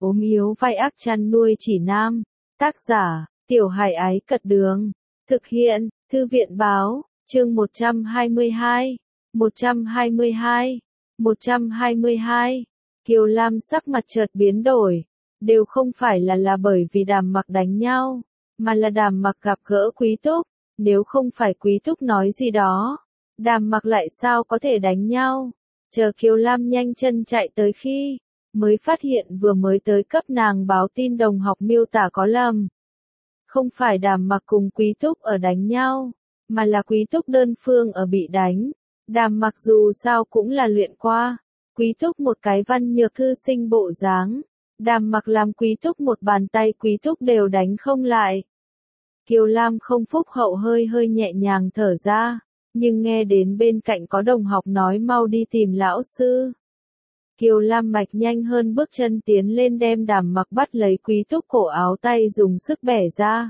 ốm yếu vai ác chăn nuôi chỉ nam. Tác giả, Tiểu Hải Ái Cật Đường. Thực hiện, Thư viện Báo, chương 122. 122. 122. Kiều Lam sắc mặt chợt biến đổi. Đều không phải là bởi vì Đàm Mặc đánh nhau, mà là Đàm Mặc gặp gỡ Quý Túc. Nếu không phải Quý Túc nói gì đó, Đàm Mặc lại sao có thể đánh nhau? Chờ Kiều Lam nhanh chân chạy tới khi mới phát hiện vừa mới tới cấp nàng báo tin đồng học miêu tả có lầm. Không phải Đàm Mặc cùng Quý Túc ở đánh nhau, mà là Quý Túc đơn phương ở bị đánh. Đàm Mặc dù sao cũng là luyện qua. Quý Túc một cái văn nhược thư sinh bộ dáng. Đàm Mặc làm Quý Túc một bàn tay Quý Túc đều đánh không lại. Kiều Lam không phúc hậu hơi nhẹ nhàng thở ra, nhưng nghe đến bên cạnh có đồng học nói mau đi tìm lão sư. Kiều Lam mạch nhanh hơn bước chân tiến lên đem Đàm Mặc bắt lấy Quý Túc cổ áo tay dùng sức bẻ ra.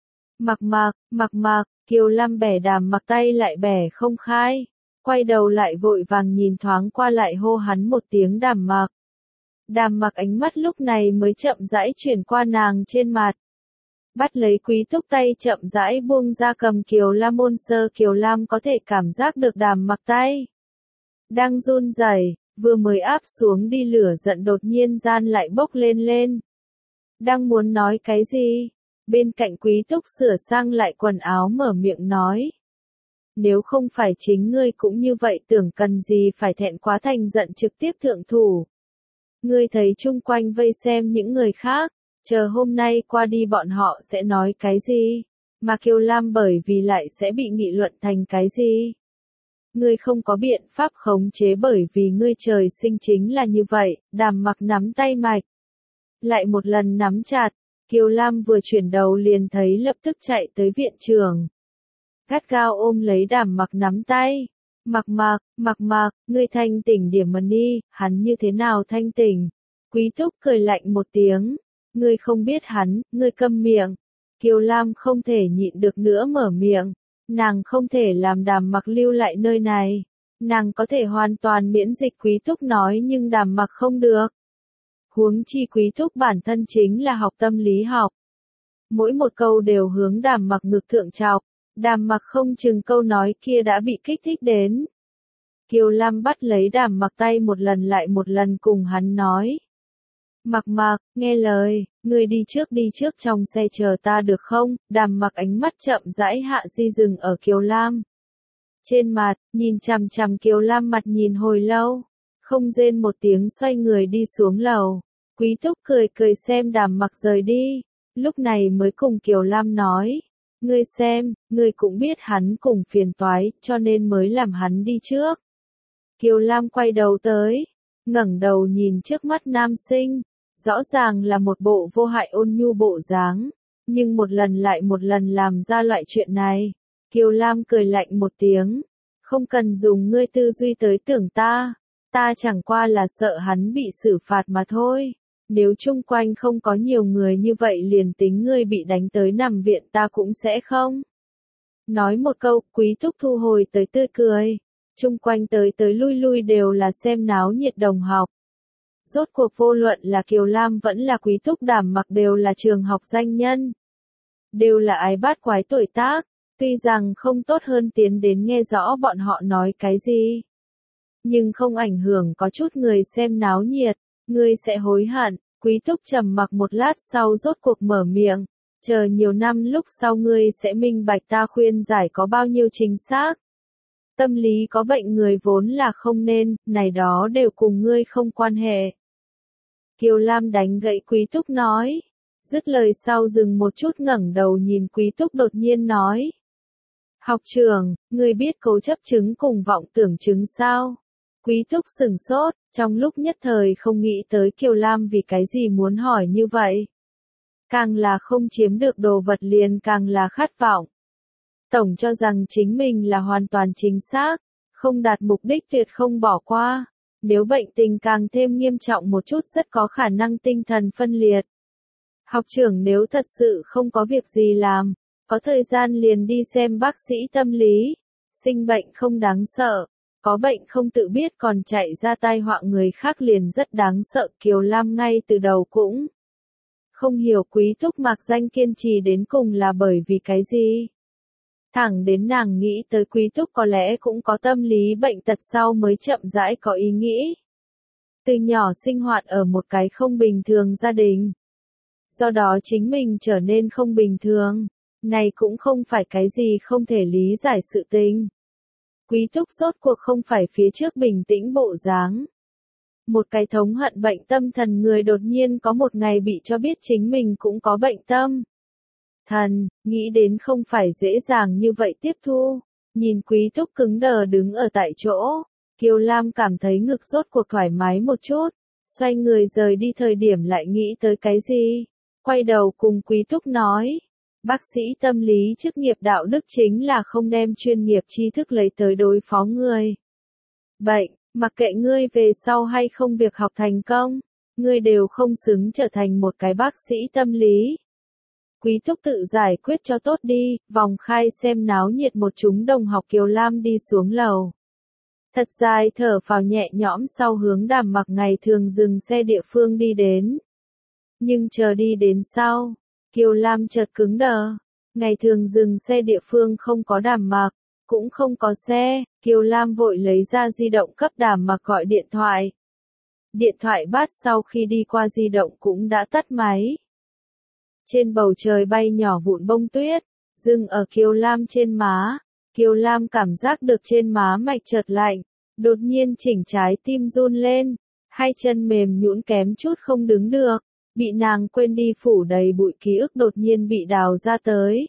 Mặc, Kiều Lam bẻ Đàm Mặc tay lại bẻ không khai, quay đầu lại vội vàng nhìn thoáng qua lại hô hắn một tiếng Đàm Mặc. Đàm Mặc ánh mắt lúc này mới chậm rãi chuyển qua nàng trên mặt. Bắt lấy Quý Túc tay chậm rãi buông ra cầm Kiều Lam môn sơ. Kiều Lam có thể cảm giác được Đàm Mặc tay đang run rẩy, vừa mới áp xuống đi lửa giận đột nhiên gian lại bốc lên. Đang muốn nói cái gì? Bên cạnh Quý Túc sửa sang lại quần áo mở miệng nói. Nếu không phải chính ngươi cũng như vậy tưởng cần gì phải thẹn quá thành giận trực tiếp thượng thủ. Ngươi thấy chung quanh vây xem những người khác, chờ hôm nay qua đi bọn họ sẽ nói cái gì, mà Kiều Lam bởi vì lại sẽ bị nghị luận thành cái gì. Ngươi không có biện pháp khống chế bởi vì ngươi trời sinh chính là như vậy. Đàm Mặc nắm tay mạch, lại một lần nắm chặt. Kiều Lam vừa chuyển đầu liền thấy lập tức chạy tới viện trưởng. Gắt gao ôm lấy Đàm Mặc nắm tay. Mặc, ngươi thanh tỉnh điểm mà đi. Hắn như thế nào thanh tỉnh? Quý Túc cười lạnh một tiếng. Ngươi không biết hắn, ngươi câm miệng. Kiều Lam không thể nhịn được nữa mở miệng. Nàng không thể làm Đàm Mặc lưu lại nơi này. Nàng có thể hoàn toàn miễn dịch Quý Túc nói nhưng Đàm Mặc không được. Huống chi Quý Túc bản thân chính là học tâm lý học. Mỗi một câu đều hướng Đàm Mặc ngực thượng chọc. Đàm Mặc không chừng câu nói kia đã bị kích thích đến. Kiều Lam bắt lấy Đàm Mặc tay một lần lại một lần cùng hắn nói. Mặc, nghe lời, ngươi đi trước trong xe chờ ta được không? Đàm Mặc ánh mắt chậm rãi hạ di dừng ở Kiều Lam. Trên mặt, nhìn chằm chằm Kiều Lam mặt nhìn hồi lâu. Không rên một tiếng xoay người đi xuống lầu. Quý Túc cười xem Đàm Mặc rời đi. Lúc này mới cùng Kiều Lam nói. Ngươi xem, ngươi cũng biết hắn cùng phiền toái, cho nên mới làm hắn đi trước. Kiều Lam quay đầu tới, ngẩng đầu nhìn trước mắt nam sinh. Rõ ràng là một bộ vô hại ôn nhu bộ dáng, nhưng một lần lại một lần làm ra loại chuyện này. Kiều Lam cười lạnh một tiếng. Không cần dùng ngươi tư duy tới tưởng ta chẳng qua là sợ hắn bị xử phạt mà thôi. Nếu chung quanh không có nhiều người như vậy liền tính ngươi bị đánh tới nằm viện ta cũng sẽ không. Nói một câu, Quý Túc thu hồi tới tươi cười. Chung quanh tới lui đều là xem náo nhiệt đồng học. Rốt cuộc vô luận là Kiều Lam vẫn là Quý Túc Đàm Mặc đều là trường học danh nhân. Đều là ái bát quái tuổi tác, tuy rằng không tốt hơn tiến đến nghe rõ bọn họ nói cái gì. Nhưng không ảnh hưởng có chút người xem náo nhiệt, ngươi sẽ hối hận. Quý Túc trầm mặc một lát sau rốt cuộc mở miệng, chờ nhiều năm lúc sau ngươi sẽ minh bạch ta khuyên giải có bao nhiêu chính xác. Tâm lý có bệnh người vốn là không nên, này đó đều cùng ngươi không quan hệ. Kiều Lam đánh gậy Quý Túc nói. Dứt lời sau dừng một chút ngẩng đầu nhìn Quý Túc đột nhiên nói. Học trưởng, ngươi biết cấu chấp chứng cùng vọng tưởng chứng sao? Quý Túc sửng sốt, trong lúc nhất thời không nghĩ tới Kiều Lam vì cái gì muốn hỏi như vậy. Càng là không chiếm được đồ vật liền càng là khát vọng. Tổng cho rằng chính mình là hoàn toàn chính xác, không đạt mục đích tuyệt không bỏ qua. Nếu bệnh tình càng thêm nghiêm trọng một chút rất có khả năng tinh thần phân liệt. Học trưởng nếu thật sự không có việc gì làm, có thời gian liền đi xem bác sĩ tâm lý. Sinh bệnh không đáng sợ, Có bệnh không tự biết còn chạy ra tai họa người khác liền rất đáng sợ. Kiều Lam ngay từ đầu cũng không hiểu Quý Thúc mặc danh kiên trì đến cùng là bởi vì cái gì. Thẳng đến nàng nghĩ tới Quý Thúc có lẽ cũng có tâm lý bệnh tật sau mới chậm rãi có ý nghĩ. Từ nhỏ sinh hoạt ở một cái không bình thường gia đình. Do đó chính mình trở nên không bình thường. Này cũng không phải cái gì không thể lý giải sự tình. Quý Thúc rốt cuộc không phải phía trước bình tĩnh bộ dáng. Một cái thống hận bệnh tâm thần người đột nhiên có một ngày bị cho biết chính mình cũng có bệnh tâm thần, nghĩ đến không phải dễ dàng như vậy tiếp thu. Nhìn Quý Thúc cứng đờ đứng ở tại chỗ, Kiều Lam cảm thấy ngực rốt cuộc thoải mái một chút, xoay người rời đi thời điểm lại nghĩ tới cái gì. Quay đầu cùng Quý Thúc nói, bác sĩ tâm lý chức nghiệp đạo đức chính là không đem chuyên nghiệp tri thức lấy tới đối phó người bệnh, mặc kệ ngươi về sau hay không việc học thành công, ngươi đều không xứng trở thành một cái bác sĩ tâm lý. Quý Thúc tự giải quyết cho tốt đi, vòng khai xem náo nhiệt một chúng đồng học. Kiều Lam đi xuống lầu. Thật dài thở phào nhẹ nhõm sau hướng Đàm Mặc ngày thường dừng xe địa phương đi đến. Nhưng chờ đi đến sau, Kiều Lam chợt cứng đờ. Ngày thường dừng xe địa phương không có Đàm Mặc, cũng không có xe. Kiều Lam vội lấy ra di động cấp Đàm Mặc gọi điện thoại. Điện thoại bắt sau khi đi qua di động cũng đã tắt máy. Trên bầu trời bay nhỏ vụn bông tuyết, dừng ở Kiều Lam trên má. Kiều Lam cảm giác được trên má mạch chợt lạnh, đột nhiên chỉnh trái tim run lên, hai chân mềm nhũn kém chút không đứng được, bị nàng quên đi phủ đầy bụi ký ức đột nhiên bị đào ra tới.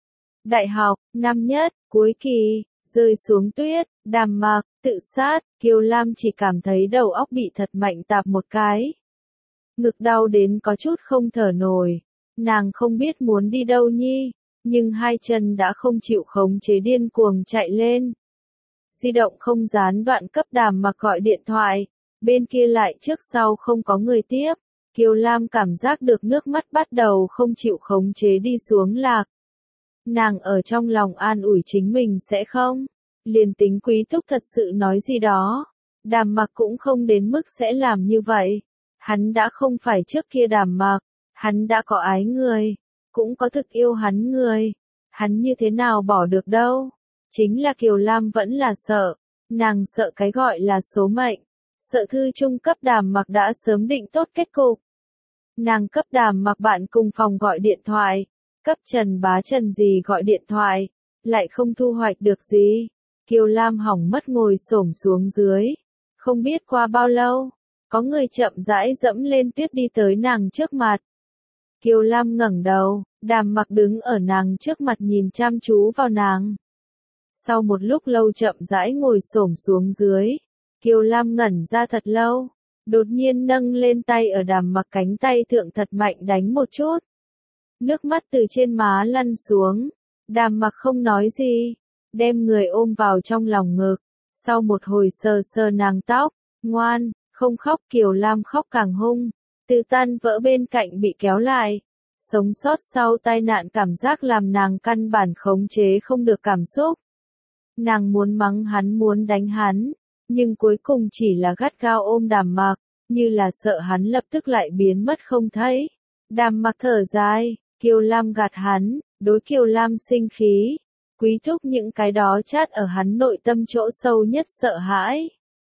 Đại học, năm nhất, cuối kỳ, rơi xuống tuyết, Đàm Mặc, tự sát. Kiều Lam chỉ cảm thấy đầu óc bị thật mạnh tạp một cái. Ngực đau đến có chút không thở nổi. Nàng không biết muốn đi đâu nhi, nhưng hai chân đã không chịu khống chế điên cuồng chạy lên. Di động không gián đoạn cấp Đàm Mặc gọi điện thoại, bên kia lại trước sau không có người tiếp. Kiều Lam cảm giác được nước mắt bắt đầu không chịu khống chế đi xuống lạc. Nàng ở trong lòng an ủi chính mình sẽ không. Liền tính Quý Thúc thật sự nói gì đó, Đàm Mặc cũng không đến mức sẽ làm như vậy. Hắn đã không phải trước kia Đàm Mặc. Hắn đã có ái người, cũng có thực yêu hắn người. Hắn như thế nào bỏ được đâu. Chính là Kiều Lam vẫn là sợ. Nàng sợ cái gọi là số mệnh. Sợ thư trung cấp Đàm Mặc đã sớm định tốt kết cục. Nàng cấp Đàm Mặc bạn cùng phòng gọi điện thoại. Cấp Trần Bá Trần gì gọi điện thoại. Lại không thu hoạch được gì. Kiều Lam hỏng mất ngồi xổm xuống dưới. Không biết qua bao lâu, có người chậm rãi dẫm lên tuyết đi tới nàng trước mặt. Kiều Lam ngẩng đầu, Đàm Mặc đứng ở nàng trước mặt nhìn chăm chú vào nàng. Sau một lúc lâu chậm rãi ngồi xổm xuống dưới, Kiều Lam ngẩn ra thật lâu, đột nhiên nâng lên tay ở Đàm Mặc cánh tay thượng thật mạnh đánh một chút. Nước mắt từ trên má lăn xuống, Đàm Mặc không nói gì, đem người ôm vào trong lòng ngực. Sau một hồi sờ sờ nàng tóc, ngoan, không khóc. Kiều Lam khóc càng hung. Từ tan vỡ bên cạnh bị kéo lại. Sống sót sau tai nạn cảm giác làm nàng căn bản khống chế không được cảm xúc. Nàng muốn mắng hắn muốn đánh hắn, nhưng cuối cùng chỉ là gắt gao ôm Đàm Mặc, như là sợ hắn lập tức lại biến mất không thấy. Đàm Mặc thở dài, Kiều Lam gạt hắn, đối Kiều Lam sinh khí. Quý Thúc những cái đó chát ở hắn nội tâm chỗ sâu nhất sợ hãi.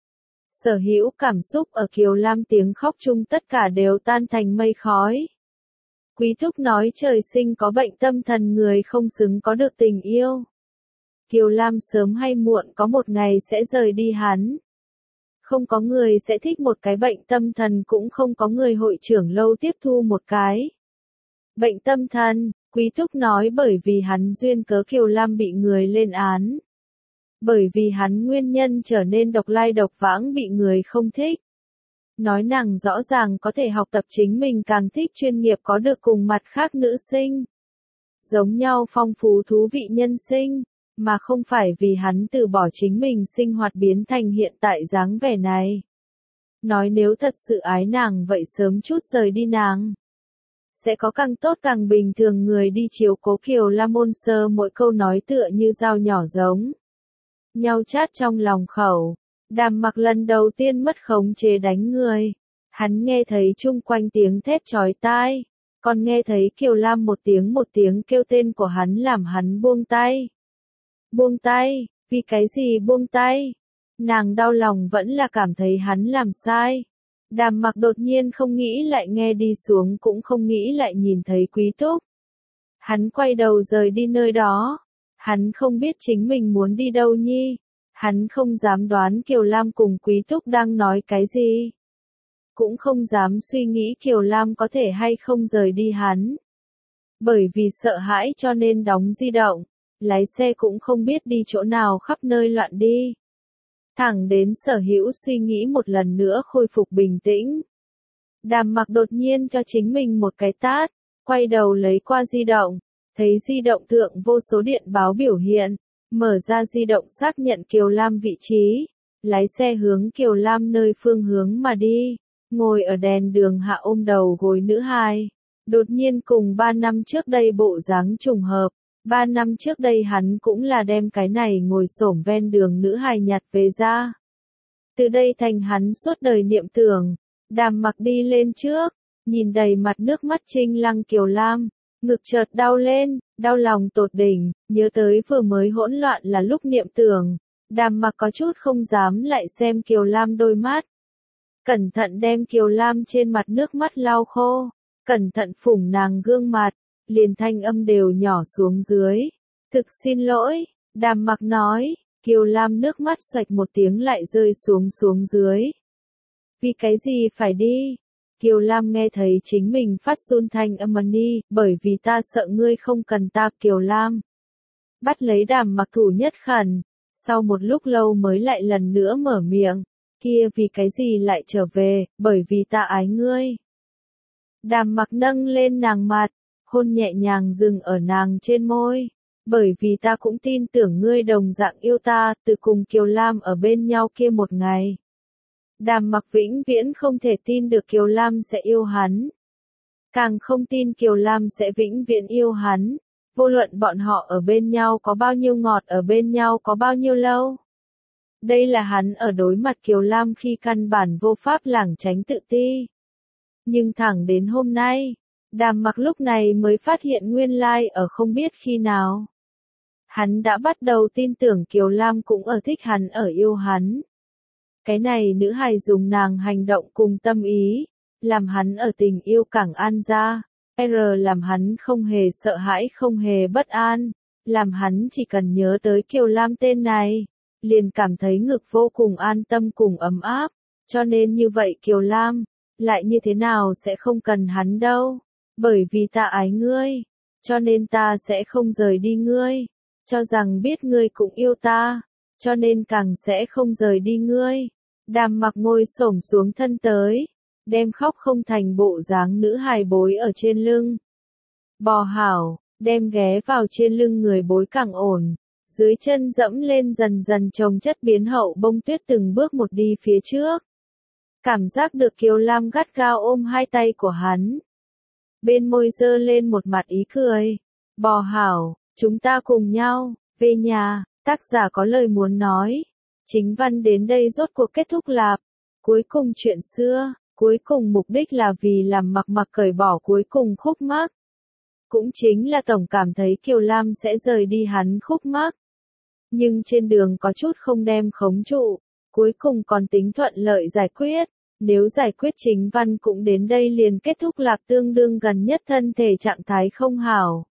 Sở hữu cảm xúc ở Kiều Lam tiếng khóc chung tất cả đều tan thành mây khói. Quý Thúc nói trời sinh có bệnh tâm thần người không xứng có được tình yêu. Kiều Lam sớm hay muộn có một ngày sẽ rời đi hắn. Không có người sẽ thích một cái bệnh tâm thần, cũng không có người hội trưởng lâu tiếp thu một cái bệnh tâm thần. Quý Thúc nói bởi vì hắn duyên cớ Kiều Lam bị người lên án. Bởi vì hắn nguyên nhân trở nên độc lai độc vãng bị người không thích. Nói nàng rõ ràng có thể học tập chính mình càng thích chuyên nghiệp có được cùng mặt khác nữ sinh. Giống nhau phong phú thú vị nhân sinh, mà không phải vì hắn từ bỏ chính mình sinh hoạt biến thành hiện tại dáng vẻ này. Nói nếu thật sự ái nàng vậy sớm chút rời đi nàng. Sẽ có càng tốt càng bình thường người đi chiếu cố. Kiều Lam ôn sơ mỗi câu nói tựa như dao nhỏ giống nhau chát trong lòng khẩu. Đàm Mặc lần đầu tiên mất khống chế đánh người. Hắn nghe thấy chung quanh tiếng thét chói tai, còn nghe thấy Kiều Lam một tiếng kêu tên của hắn làm hắn buông tay. Buông tay, vì cái gì buông tay? Nàng đau lòng vẫn là cảm thấy hắn làm sai. Đàm Mặc đột nhiên không nghĩ lại nghe đi xuống cũng không nghĩ lại nhìn thấy Quý Túc. Hắn quay đầu rời đi nơi đó. Hắn không biết chính mình muốn đi đâu nhi. Hắn không dám đoán Kiều Lam cùng Quý Túc đang nói cái gì. Cũng không dám suy nghĩ Kiều Lam có thể hay không rời đi hắn. Bởi vì sợ hãi cho nên đóng di động, lái xe cũng không biết đi chỗ nào khắp nơi loạn đi. Thẳng đến Sở Hữu suy nghĩ một lần nữa khôi phục bình tĩnh. Đàm Mặc đột nhiên cho chính mình một cái tát, quay đầu lấy qua di động, thấy di động thượng vô số điện báo biểu hiện, mở ra di động xác nhận Kiều Lam vị trí, lái xe hướng Kiều Lam nơi phương hướng mà đi. Ngồi ở đèn đường hạ ôm đầu gối nữ hài, đột nhiên cùng 3 năm trước đây bộ dáng trùng hợp. 3 năm trước đây hắn cũng là đem cái này ngồi xổm ven đường nữ hài nhặt về ra. Từ đây thành hắn suốt đời niệm tưởng. Đàm Mặc đi lên trước, nhìn đầy mặt nước mắt trinh lăng Kiều Lam, ngực chợt đau lên, đau lòng tột đỉnh, nhớ tới vừa mới hỗn loạn là lúc niệm tưởng. Đàm Mặc có chút không dám lại xem Kiều Lam đôi mắt. Cẩn thận đem Kiều Lam trên mặt nước mắt lau khô, cẩn thận phủng nàng gương mặt, liền thanh âm đều nhỏ xuống dưới. Thực xin lỗi, Đàm Mặc nói. Kiều Lam nước mắt xoạch một tiếng lại rơi xuống dưới. Vì cái gì phải đi? Kiều Lam nghe thấy chính mình phát run thanh âm đi, bởi vì ta sợ ngươi không cần ta. Kiều Lam bắt lấy Đàm Mặc thủ nhất khẩn, sau một lúc lâu mới lại lần nữa mở miệng. Kia vì cái gì lại trở về, bởi vì ta ái ngươi. Đàm Mặc nâng lên nàng mặt, hôn nhẹ nhàng dừng ở nàng trên môi. Bởi vì ta cũng tin tưởng ngươi đồng dạng yêu ta, từ cùng Kiều Lam ở bên nhau kia một ngày. Đàm Mặc vĩnh viễn không thể tin được Kiều Lam sẽ yêu hắn. Càng không tin Kiều Lam sẽ vĩnh viễn yêu hắn. Vô luận bọn họ ở bên nhau có bao nhiêu ngọt, ở bên nhau có bao nhiêu lâu. Đây là hắn ở đối mặt Kiều Lam khi căn bản vô pháp lảng tránh tự ti. Nhưng thẳng đến hôm nay, Đàm Mặc lúc này mới phát hiện nguyên lai ở không biết khi nào. Hắn đã bắt đầu tin tưởng Kiều Lam cũng ở thích hắn, ở yêu hắn. Cái này nữ hài dùng nàng hành động cùng tâm ý, làm hắn ở tình yêu càng an ra. Làm hắn không hề sợ hãi, không hề bất an, làm hắn chỉ cần nhớ tới Kiều Lam tên này, liền cảm thấy ngực vô cùng an tâm cùng ấm áp. Cho nên như vậy Kiều Lam, lại như thế nào sẽ không cần hắn đâu. Bởi vì ta ái ngươi, cho nên ta sẽ không rời đi ngươi. Cho rằng biết ngươi cũng yêu ta, cho nên càng sẽ không rời đi ngươi. Đàm Mặc ngồi xổm xuống thân tới, đem khóc không thành bộ dáng nữ hài bối ở trên lưng. Bò hảo, đem ghé vào trên lưng người bối càng ổn. Dưới chân dẫm lên dần dần chồng chất biến hậu bông tuyết từng bước một đi phía trước. Cảm giác được Kiều Lam gắt gao ôm hai tay của hắn. Bên môi dơ lên một mặt ý cười. Bò hảo, chúng ta cùng nhau, về nhà, tác giả có lời muốn nói. Chính văn đến đây rốt cuộc kết thúc lạp. Cuối cùng chuyện xưa, cuối cùng mục đích là vì làm Mặc cởi bỏ cuối cùng khúc mắc. Cũng chính là tổng cảm thấy Kiều Lam sẽ rời đi hắn khúc mắc. Nhưng trên đường có chút không đem khống trụ, cuối cùng còn tính thuận lợi giải quyết. Nếu giải quyết chính văn cũng đến đây liền kết thúc lạp, tương đương gần nhất thân thể trạng thái không hảo.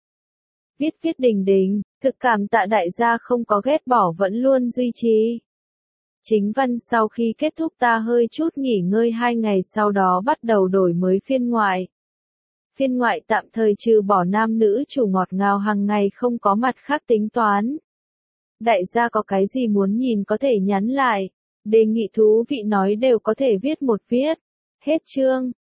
Viết đình đình, thực cảm tạ đại gia không có ghét bỏ vẫn luôn duy trì. Chính văn sau khi kết thúc ta hơi chút nghỉ ngơi 2 ngày sau đó bắt đầu đổi mới phiên ngoại. Phiên ngoại tạm thời trừ bỏ nam nữ chủ ngọt ngào hàng ngày không có mặt khác tính toán. Đại gia có cái gì muốn nhìn có thể nhắn lại, đề nghị thú vị nói đều có thể viết một viết. Hết chương.